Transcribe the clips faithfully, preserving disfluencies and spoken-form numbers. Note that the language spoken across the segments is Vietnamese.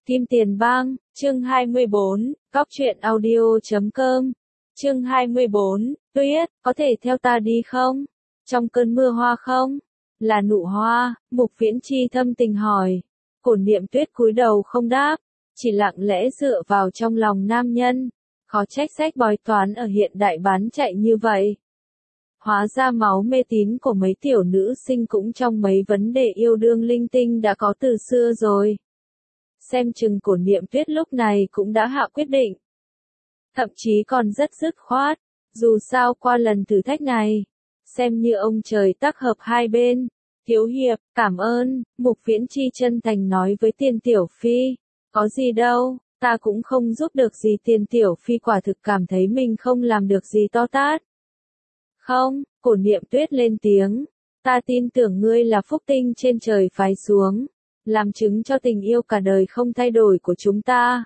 Kim Tiền Bang, chương hai mươi bốn, Cóc truyện audio chấm com. Chương hai mươi bốn, Tuyết, có thể theo ta đi không? Trong cơn mưa hoa không? Là nụ hoa, Mục Viễn Chi thâm tình hỏi. Cổn Niệm Tuyết cúi đầu không đáp, chỉ lặng lẽ dựa vào trong lòng nam nhân. Khó trách sách bói toán ở hiện đại bán chạy như vậy. Hóa ra máu mê tín của mấy tiểu nữ sinh cũng trong mấy vấn đề yêu đương linh tinh đã có từ xưa rồi. Xem chừng Cổn Niệm Tuyết lúc này cũng đã hạ quyết định. Thậm chí còn rất dứt khoát, dù sao qua lần thử thách này, xem như ông trời tác hợp hai bên. Thiếu hiệp, cảm ơn, Mục Viễn Chi chân thành nói với Tiền Tiểu Phi. Có gì đâu, ta cũng không giúp được gì. Tiền Tiểu Phi quả thực cảm thấy mình không làm được gì to tát. Không, Cổn Niệm Tuyết lên tiếng, ta tin tưởng ngươi là phúc tinh trên trời phái xuống, làm chứng cho tình yêu cả đời không thay đổi của chúng ta.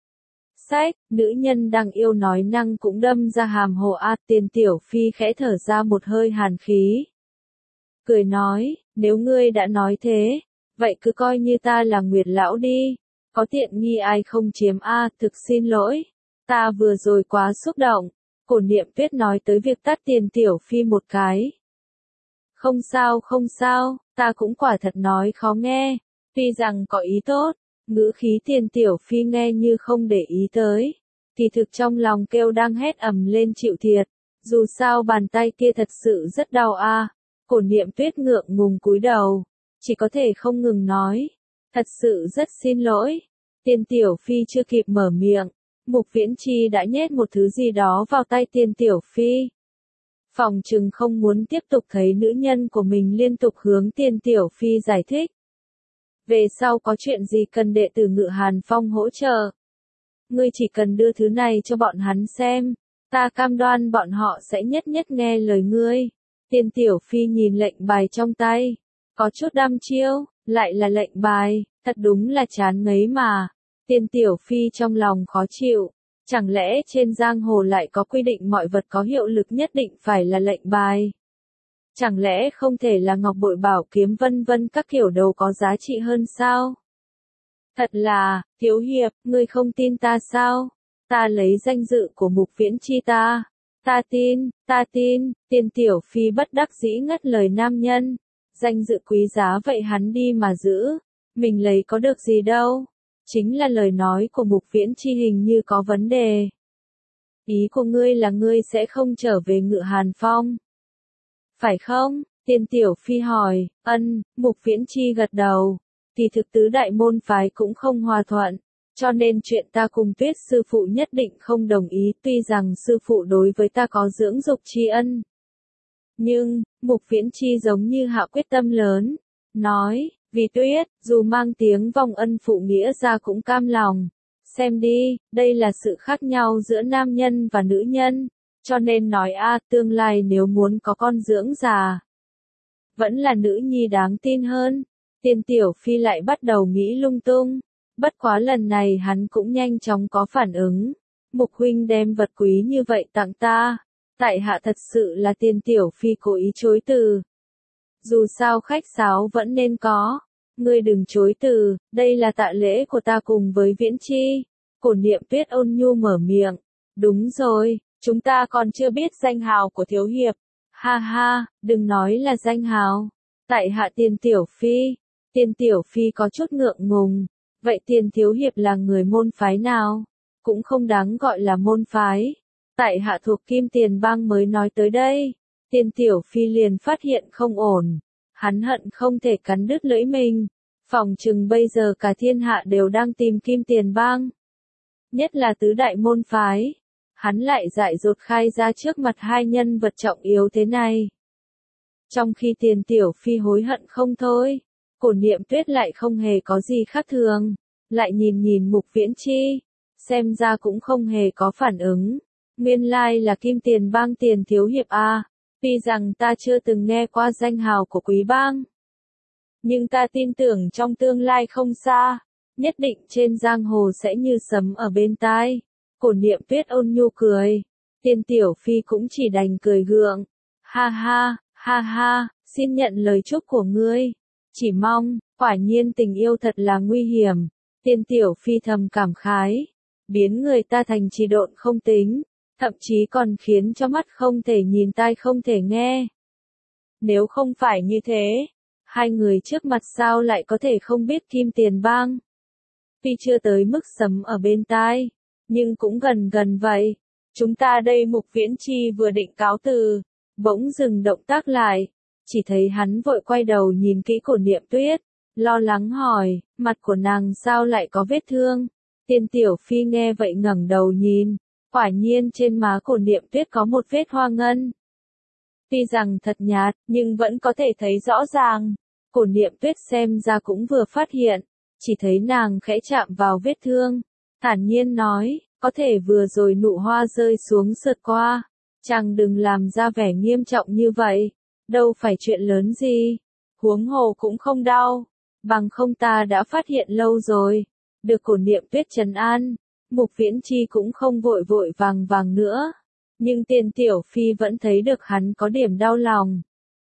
Sách, nữ nhân đang yêu nói năng cũng đâm ra hàm hồ a. Tiền Tiểu Phi khẽ thở ra một hơi hàn khí. Cười nói, nếu ngươi đã nói thế, vậy cứ coi như ta là Nguyệt Lão đi, có tiện nghi ai không chiếm a. Thực xin lỗi, ta vừa rồi quá xúc động. Cổn Niệm Tuyết nói tới việc tát Tiền Tiểu Phi một cái. Không sao không sao, ta cũng quả thật nói khó nghe, tuy rằng có ý tốt, ngữ khí Tiền Tiểu Phi nghe như không để ý tới, kỳ thực trong lòng kêu đang hét ầm lên chịu thiệt, dù sao bàn tay kia thật sự rất đau a. À. Cổn Niệm Tuyết ngượng ngùng cúi đầu, chỉ có thể không ngừng nói, thật sự rất xin lỗi. Tiền Tiểu Phi chưa kịp mở miệng, Mục Viễn Chi đã nhét một thứ gì đó vào tay Tiền Tiểu Phi. Phòng trừng không muốn tiếp tục thấy nữ nhân của mình liên tục hướng Tiền Tiểu Phi giải thích. Về sau có chuyện gì cần đệ tử Ngự Hàn Phong hỗ trợ, ngươi chỉ cần đưa thứ này cho bọn hắn xem, ta cam đoan bọn họ sẽ nhất nhất nghe lời ngươi. Tiền Tiểu Phi nhìn lệnh bài trong tay, có chút đăm chiêu, lại là lệnh bài, thật đúng là chán ngấy mà. Tiền Tiểu Phi trong lòng khó chịu, chẳng lẽ trên giang hồ lại có quy định mọi vật có hiệu lực nhất định phải là lệnh bài? Chẳng lẽ không thể là ngọc bội bảo kiếm vân vân các kiểu đồ có giá trị hơn sao? Thật là, thiếu hiệp, ngươi không tin ta sao? Ta lấy danh dự của Mục Viễn Chi ta. Ta tin, ta tin. Tiền Tiểu Phi bất đắc dĩ ngắt lời nam nhân. Danh dự quý giá vậy hắn đi mà giữ, mình lấy có được gì đâu. Chính là lời nói của Mục Viễn Chi hình như có vấn đề. Ý của ngươi là ngươi sẽ không trở về Ngự Hàn Phong. Phải không? Tiền Tiểu Phi hỏi. Ân, Mục Viễn Chi gật đầu. Thì thực tứ đại môn phái cũng không hòa thuận, cho nên chuyện ta cùng Tuyết sư phụ nhất định không đồng ý, tuy rằng sư phụ đối với ta có dưỡng dục tri ân. Nhưng, Mục Viễn Chi giống như hạ quyết tâm lớn, nói, vì Tuyết, dù mang tiếng vong ân phụ nghĩa ra cũng cam lòng. Xem đi, đây là sự khác nhau giữa nam nhân và nữ nhân, cho nên nói a, tương lai nếu muốn có con dưỡng già, vẫn là nữ nhi đáng tin hơn. Tiền Tiểu Phi lại bắt đầu nghĩ lung tung, bất quá lần này hắn cũng nhanh chóng có phản ứng. Mục huynh đem vật quý như vậy tặng ta, tại hạ thật sự là Tiền Tiểu Phi cố ý chối từ. Dù sao khách sáo vẫn nên có, ngươi đừng chối từ, đây là tạ lễ của ta cùng với Viễn Chi. Cổn Niệm Tuyết ôn nhu mở miệng, đúng rồi, chúng ta còn chưa biết danh hào của thiếu hiệp. Ha ha, đừng nói là danh hào, tại hạ Tiền Tiểu Phi. Tiền Tiểu Phi có chút ngượng ngùng, vậy Tiền thiếu hiệp là người môn phái nào? Cũng không đáng gọi là môn phái, tại hạ thuộc Kim Tiền Bang mới nói tới đây. Tiền Tiểu Phi liền phát hiện không ổn, hắn hận không thể cắn đứt lưỡi mình, phòng chừng bây giờ cả thiên hạ đều đang tìm Kim Tiền Bang. Nhất là tứ đại môn phái, hắn lại dại dột khai ra trước mặt hai nhân vật trọng yếu thế này. Trong khi Tiền Tiểu Phi hối hận không thôi, Cổn Niệm Tuyết lại không hề có gì khác thường, lại nhìn nhìn Mục Viễn Chi, xem ra cũng không hề có phản ứng. Nguyên lai là Kim Tiền Bang Tiền thiếu hiệp a. Tuy rằng ta chưa từng nghe qua danh hào của quý bang, nhưng ta tin tưởng trong tương lai không xa, nhất định trên giang hồ sẽ như sấm ở bên tai. Cổn Niệm Tuyết ôn nhu cười, Tiền Tiểu Phi cũng chỉ đành cười gượng. Ha ha, ha ha, xin nhận lời chúc của ngươi. Chỉ mong, quả nhiên tình yêu thật là nguy hiểm. Tiên Tiểu Phi thầm cảm khái, biến người ta thành trì độn không tính, thậm chí còn khiến cho mắt không thể nhìn tai không thể nghe. Nếu không phải như thế, hai người trước mặt sao lại có thể không biết Kim Tiền Bang? Tuy chưa tới mức sấm ở bên tai, nhưng cũng gần gần vậy. Chúng ta đây Mục Viễn Chi vừa định cáo từ, bỗng dừng động tác lại, chỉ thấy hắn vội quay đầu nhìn kỹ Cổ Niệm Tuyết, lo lắng hỏi, mặt của nàng sao lại có vết thương? Tiên Tiểu Phi nghe vậy ngẩng đầu nhìn, quả nhiên trên má Cổ Niệm Tuyết có một vết hoa ngân. Tuy rằng thật nhạt, nhưng vẫn có thể thấy rõ ràng. Cổ Niệm Tuyết xem ra cũng vừa phát hiện, chỉ thấy nàng khẽ chạm vào vết thương, thản nhiên nói, có thể vừa rồi nụ hoa rơi xuống sượt qua, chàng đừng làm ra vẻ nghiêm trọng như vậy, đâu phải chuyện lớn gì, huống hồ cũng không đau, bằng không ta đã phát hiện lâu rồi. Được Cổ Niệm Tuyết trấn an, Mục Viễn Chi cũng không vội vội vàng vàng nữa, nhưng Tiên Tiểu Phi vẫn thấy được hắn có điểm đau lòng.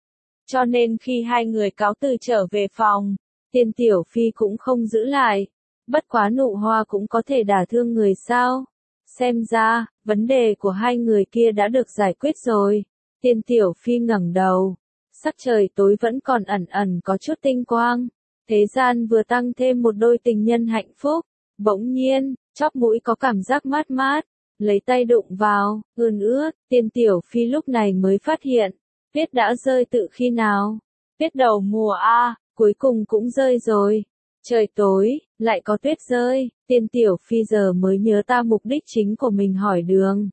Cho nên khi hai người cáo từ trở về phòng, Tiên Tiểu Phi cũng không giữ lại, bất quá nụ hoa cũng có thể đả thương người sao? Xem ra, vấn đề của hai người kia đã được giải quyết rồi. Tiên Tiểu Phi ngẩng đầu, sắc trời tối vẫn còn ẩn ẩn có chút tinh quang, thế gian vừa tăng thêm một đôi tình nhân hạnh phúc, bỗng nhiên, chóp mũi có cảm giác mát mát, lấy tay đụng vào, ươn ướt, Tiên Tiểu Phi lúc này mới phát hiện, tuyết đã rơi từ khi nào? Tuyết đầu mùa a, cuối cùng cũng rơi rồi. Trời tối, lại có tuyết rơi, Tiên Tiểu Phi giờ mới nhớ ta mục đích chính của mình hỏi đường.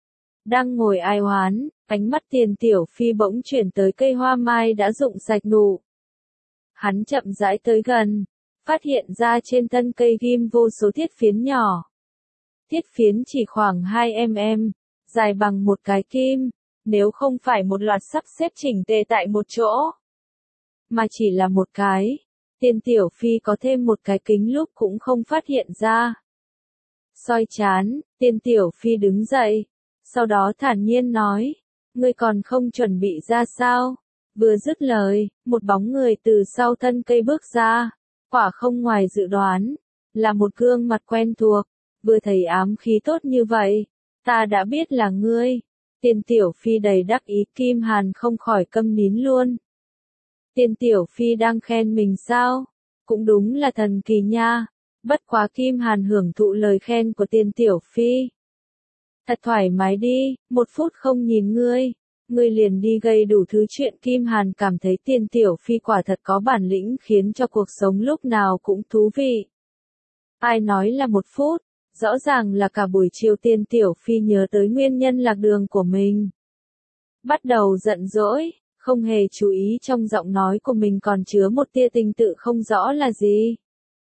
Đang ngồi ai oán, ánh mắt Tiên Tiểu Phi bỗng chuyển tới cây hoa mai đã rụng sạch nụ. Hắn chậm rãi tới gần, phát hiện ra trên thân cây ghim vô số thiết phiến nhỏ. Thiết phiến chỉ khoảng hai mi li-mét, dài bằng một cái kim, nếu không phải một loạt sắp xếp chỉnh tề tại một chỗ, mà chỉ là một cái, Tiên Tiểu Phi có thêm một cái kính lúp cũng không phát hiện ra. Soi chán, Tiên Tiểu Phi đứng dậy, sau đó thản nhiên nói, ngươi còn không chuẩn bị ra sao? Vừa dứt lời, một bóng người từ sau thân cây bước ra, quả không ngoài dự đoán, là một gương mặt quen thuộc, vừa thấy ám khí tốt như vậy, ta đã biết là ngươi. Tiên Tiểu Phi đầy đắc ý, Kim Hàn không khỏi câm nín luôn. Tiên Tiểu Phi đang khen mình sao? Cũng đúng là thần kỳ nha. Bất quá Kim Hàn hưởng thụ lời khen của Tiên Tiểu Phi. Thật thoải mái đi, một phút không nhìn ngươi, ngươi liền đi gây đủ thứ chuyện. Kim Hàn cảm thấy Tiên Tiểu Phi quả thật có bản lĩnh khiến cho cuộc sống lúc nào cũng thú vị. Ai nói là một phút, rõ ràng là cả buổi chiều Tiên Tiểu Phi nhớ tới nguyên nhân lạc đường của mình. Bắt đầu giận dỗi, không hề chú ý trong giọng nói của mình còn chứa một tia tình tự không rõ là gì.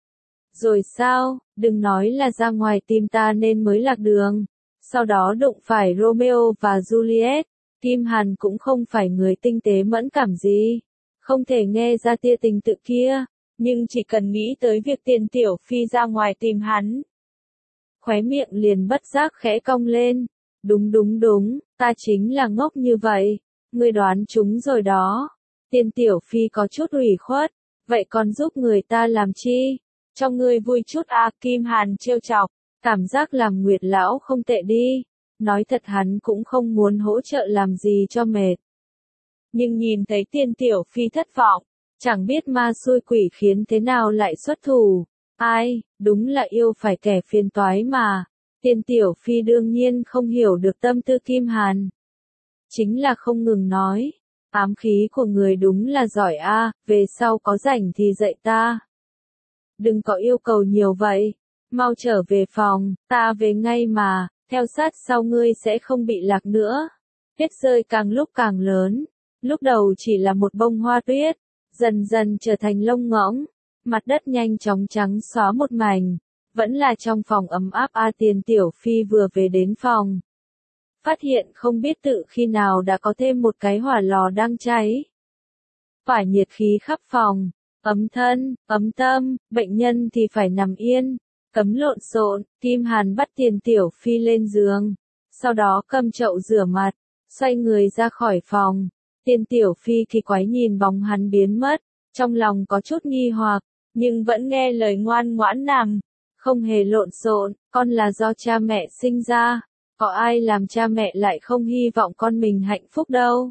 Rồi sao, đừng nói là ra ngoài tìm ta nên mới lạc đường, sau đó đụng phải Romeo và Juliet. Kim Hàn cũng không phải người tinh tế mẫn cảm gì, không thể nghe ra tia tình tự kia, nhưng chỉ cần nghĩ tới việc Tiên Tiểu Phi ra ngoài tìm hắn, khóe miệng liền bất giác khẽ cong lên. Đúng đúng đúng, ta chính là ngốc như vậy, ngươi đoán chúng rồi đó. Tiên Tiểu Phi có chút ủy khuất, vậy còn giúp người ta làm chi? Cho ngươi vui chút à? Kim Hàn trêu chọc, cảm giác làm Nguyệt lão không tệ đi. Nói thật hắn cũng không muốn hỗ trợ làm gì cho mệt. Nhưng nhìn thấy Tiên Tiểu Phi thất vọng, chẳng biết ma xui quỷ khiến thế nào lại xuất thủ. Ai, đúng là yêu phải kẻ phiền toái mà. Tiên Tiểu Phi đương nhiên không hiểu được tâm tư Kim Hàn. Chính là không ngừng nói, ám khí của người đúng là giỏi a, về sau có rảnh thì dạy ta. Đừng có yêu cầu nhiều vậy, mau trở về phòng, ta về ngay mà, theo sát sau ngươi sẽ không bị lạc nữa. Tuyết rơi càng lúc càng lớn, lúc đầu chỉ là một bông hoa tuyết, dần dần trở thành lông ngỗng, mặt đất nhanh chóng trắng xóa một mảnh, vẫn là trong phòng ấm áp a. Tiên Tiểu Phi vừa về đến phòng, phát hiện không biết tự khi nào đã có thêm một cái hỏa lò đang cháy. Phải nhiệt khí khắp phòng, ấm thân, ấm tâm, bệnh nhân thì phải nằm yên, cấm lộn xộn. Kim Hàn bắt Tiên Tiểu Phi lên giường, sau đó cầm chậu rửa mặt, xoay người ra khỏi phòng. Tiên Tiểu Phi kỳ quái nhìn bóng hắn biến mất, trong lòng có chút nghi hoặc, nhưng vẫn nghe lời ngoan ngoãn nằm. Không hề lộn xộn, con là do cha mẹ sinh ra, có ai làm cha mẹ lại không hy vọng con mình hạnh phúc đâu.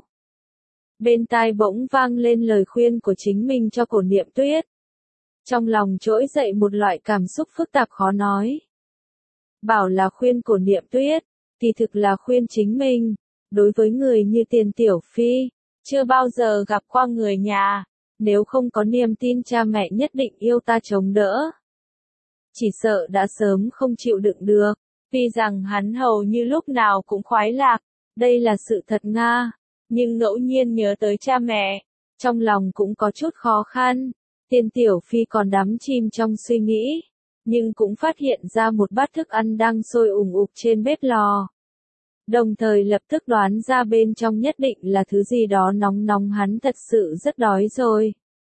Bên tai bỗng vang lên lời khuyên của chính mình cho Cổ Niệm Tuyết. Trong lòng trỗi dậy một loại cảm xúc phức tạp khó nói. Bảo là khuyên Cổ Niệm Tuyết, thì thực là khuyên chính mình. Đối với người như Tiền Tiểu Phi, chưa bao giờ gặp qua người nhà, nếu không có niềm tin cha mẹ nhất định yêu ta chống đỡ, chỉ sợ đã sớm không chịu đựng được. Tuy rằng hắn hầu như lúc nào cũng khoái lạc, đây là sự thật Nga, nhưng ngẫu nhiên nhớ tới cha mẹ, trong lòng cũng có chút khó khăn. Tiền Tiểu Phi còn đắm chìm trong suy nghĩ, nhưng cũng phát hiện ra một bát thức ăn đang sôi ủng ục trên bếp lò. Đồng thời lập tức đoán ra bên trong nhất định là thứ gì đó nóng nóng, hắn thật sự rất đói rồi.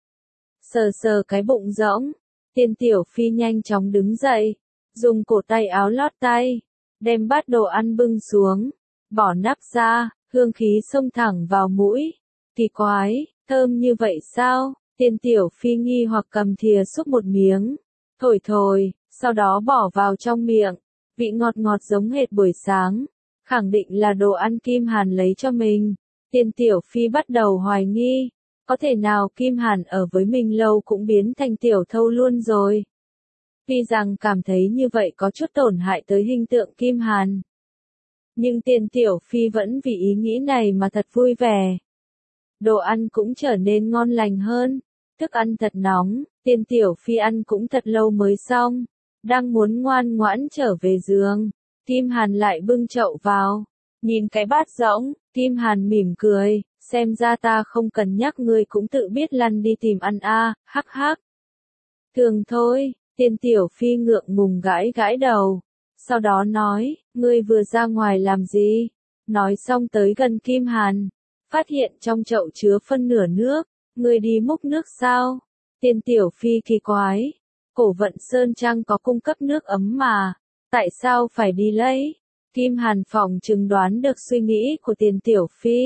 Sờ sờ cái bụng rỗng, Tiền Tiểu Phi nhanh chóng đứng dậy, dùng cổ tay áo lót tay, đem bát đồ ăn bưng xuống, bỏ nắp ra, hương khí xông thẳng vào mũi. Kỳ quái, thơm như vậy sao? Tiền Tiểu Phi nghi hoặc cầm thìa xúc một miếng, thổi thổi, sau đó bỏ vào trong miệng, vị ngọt ngọt giống hệt buổi sáng, khẳng định là đồ ăn Kim Hàn lấy cho mình. Tiền Tiểu Phi bắt đầu hoài nghi, có thể nào Kim Hàn ở với mình lâu cũng biến thành tiểu thâu luôn rồi. Tuy rằng cảm thấy như vậy có chút tổn hại tới hình tượng Kim Hàn, nhưng Tiền Tiểu Phi vẫn vì ý nghĩ này mà thật vui vẻ. Đồ ăn cũng trở nên ngon lành hơn, thức ăn thật nóng, Tiền Tiểu Phi ăn cũng thật lâu mới xong, đang muốn ngoan ngoãn trở về giường, Kim Hàn lại bưng chậu vào, nhìn cái bát rỗng, Kim Hàn mỉm cười, xem ra ta không cần nhắc ngươi cũng tự biết lăn đi tìm ăn a, hắc hắc. Thường thôi, Tiền Tiểu Phi ngượng ngùng gãi gãi đầu, sau đó nói, ngươi vừa ra ngoài làm gì? Nói xong tới gần Kim Hàn, phát hiện trong chậu chứa phân nửa nước, ngươi đi múc nước sao? Tiền Tiểu Phi kỳ quái, Cổ Vận Sơn Trang có cung cấp nước ấm mà, tại sao phải đi lấy? Kim Hàn phỏng chừng đoán được suy nghĩ của Tiền Tiểu Phi.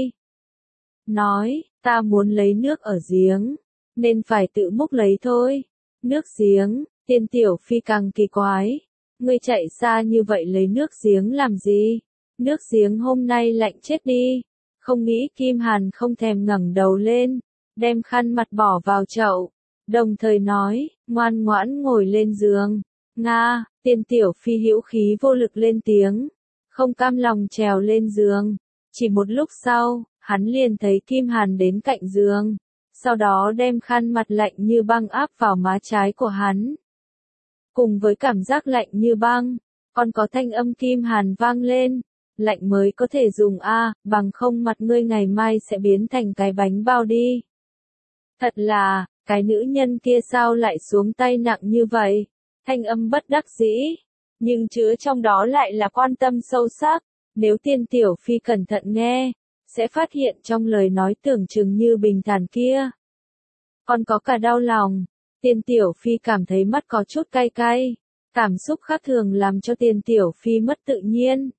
Nói, ta muốn lấy nước ở giếng, nên phải tự múc lấy thôi. Nước giếng, Tiền Tiểu Phi càng kỳ quái, ngươi chạy xa như vậy lấy nước giếng làm gì? Nước giếng hôm nay lạnh chết đi. Không nghĩ Kim Hàn không thèm ngẩng đầu lên, đem khăn mặt bỏ vào chậu, đồng thời nói, ngoan ngoãn ngồi lên giường. Nga, Tiền Tiểu Phi hữu khí vô lực lên tiếng, không cam lòng trèo lên giường. Chỉ một lúc sau, hắn liền thấy Kim Hàn đến cạnh giường, sau đó đem khăn mặt lạnh như băng áp vào má trái của hắn. Cùng với cảm giác lạnh như băng, còn có thanh âm Kim Hàn vang lên, lạnh mới có thể dùng a, bằng không mặt ngươi ngày mai sẽ biến thành cái bánh bao đi. Thật là, cái nữ nhân kia sao lại xuống tay nặng như vậy? Thanh âm bất đắc dĩ, nhưng chứa trong đó lại là quan tâm sâu sắc. Nếu Tiền Tiểu Phi cẩn thận nghe, sẽ phát hiện trong lời nói tưởng chừng như bình thản kia, còn có cả đau lòng. Tiền Tiểu Phi cảm thấy mắt có chút cay cay, cảm xúc khác thường làm cho Tiền Tiểu Phi mất tự nhiên.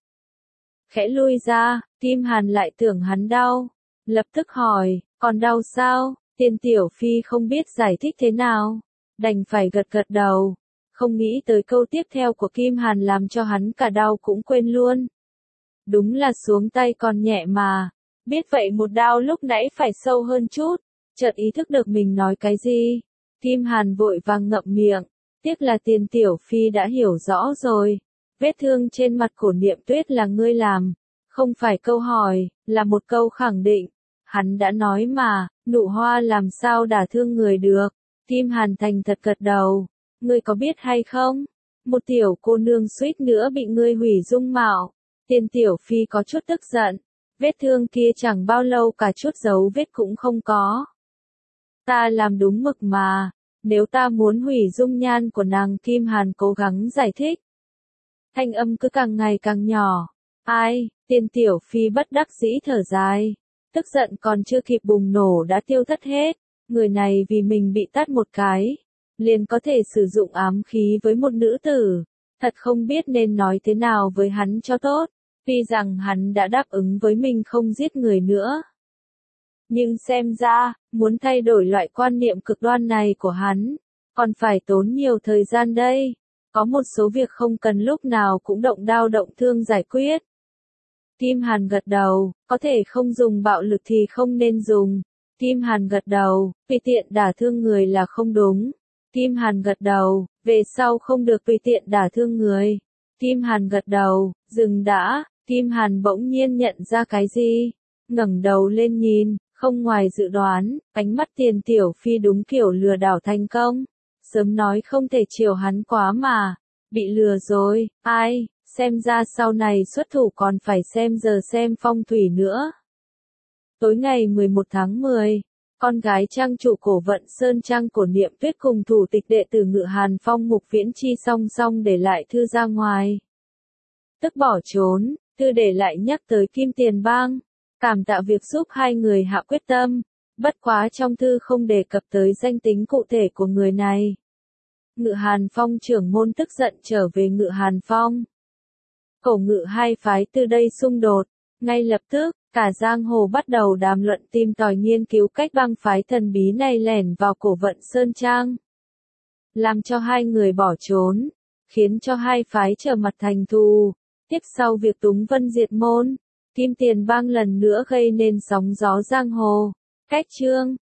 Khẽ lui ra, Kim Hàn lại tưởng hắn đau, lập tức hỏi, còn đau sao? Tiền Tiểu Phi không biết giải thích thế nào, đành phải gật gật đầu, không nghĩ tới câu tiếp theo của Kim Hàn làm cho hắn cả đau cũng quên luôn. Đúng là xuống tay còn nhẹ mà, biết vậy một đau lúc nãy phải sâu hơn chút, chợt ý thức được mình nói cái gì. Kim Hàn vội vàng ngậm miệng, tiếc là Tiền Tiểu Phi đã hiểu rõ rồi. Vết thương trên mặt Cổ Niệm Tuyết là ngươi làm, không phải câu hỏi, là một câu khẳng định. Hắn đã nói mà, nụ hoa làm sao đả thương người được. Kim Hàn thành thật gật đầu, ngươi có biết hay không? Một tiểu cô nương suýt nữa bị ngươi hủy dung mạo. Tiền Tiểu Phi có chút tức giận, vết thương kia chẳng bao lâu cả chút dấu vết cũng không có. Ta làm đúng mực mà, nếu ta muốn hủy dung nhan của nàng. Kim Hàn cố gắng giải thích. Thanh âm cứ càng ngày càng nhỏ. Ai, Tiền Tiểu Phi bất đắc dĩ thở dài. Tức giận còn chưa kịp bùng nổ đã tiêu thất hết. Người này vì mình bị tát một cái, liền có thể sử dụng ám khí với một nữ tử. Thật không biết nên nói thế nào với hắn cho tốt. Tuy rằng hắn đã đáp ứng với mình không giết người nữa, nhưng xem ra, muốn thay đổi loại quan niệm cực đoan này của hắn, còn phải tốn nhiều thời gian đây. Có một số việc không cần lúc nào cũng động đao động thương giải quyết. Kim Hàn gật đầu, có thể không dùng bạo lực thì không nên dùng. Kim Hàn gật đầu, tùy tiện đả thương người là không đúng. Kim Hàn gật đầu, về sau không được tùy tiện đả thương người. Kim Hàn gật đầu, dừng đã, Kim Hàn bỗng nhiên nhận ra cái gì. Ngẩng đầu lên nhìn, không ngoài dự đoán, ánh mắt Tiền Tiểu Phi đúng kiểu lừa đảo thành công. Sớm nói không thể chiều hắn quá mà. Bị lừa rồi, ai, xem ra sau này xuất thủ còn phải xem giờ xem phong thủy nữa. Tối ngày mười một tháng mười, con gái trang chủ cổ vận Sơn Trang Cổ Niệm Tuyết cùng thủ tịch đệ tử Ngự Hàn Phong Mục Viễn Chi song song để lại thư ra ngoài. Tức bỏ trốn, thư để lại nhắc tới Kim Tiền Bang, cảm tạ việc giúp hai người hạ quyết tâm, bất quá trong thư không đề cập tới danh tính cụ thể của người này. Ngự Hàn Phong trưởng môn tức giận trở về Ngự Hàn Phong. Cổ Ngự hai phái từ đây xung đột, ngay lập tức, cả giang hồ bắt đầu đàm luận tìm tòi nghiên cứu cách bang phái thần bí này lẻn vào Cổ Vận Sơn Trang, làm cho hai người bỏ trốn, khiến cho hai phái trở mặt thành thù. Tiếp sau việc Túng Vân diệt môn, Kim Tiền Bang lần nữa gây nên sóng gió giang hồ. Cách chương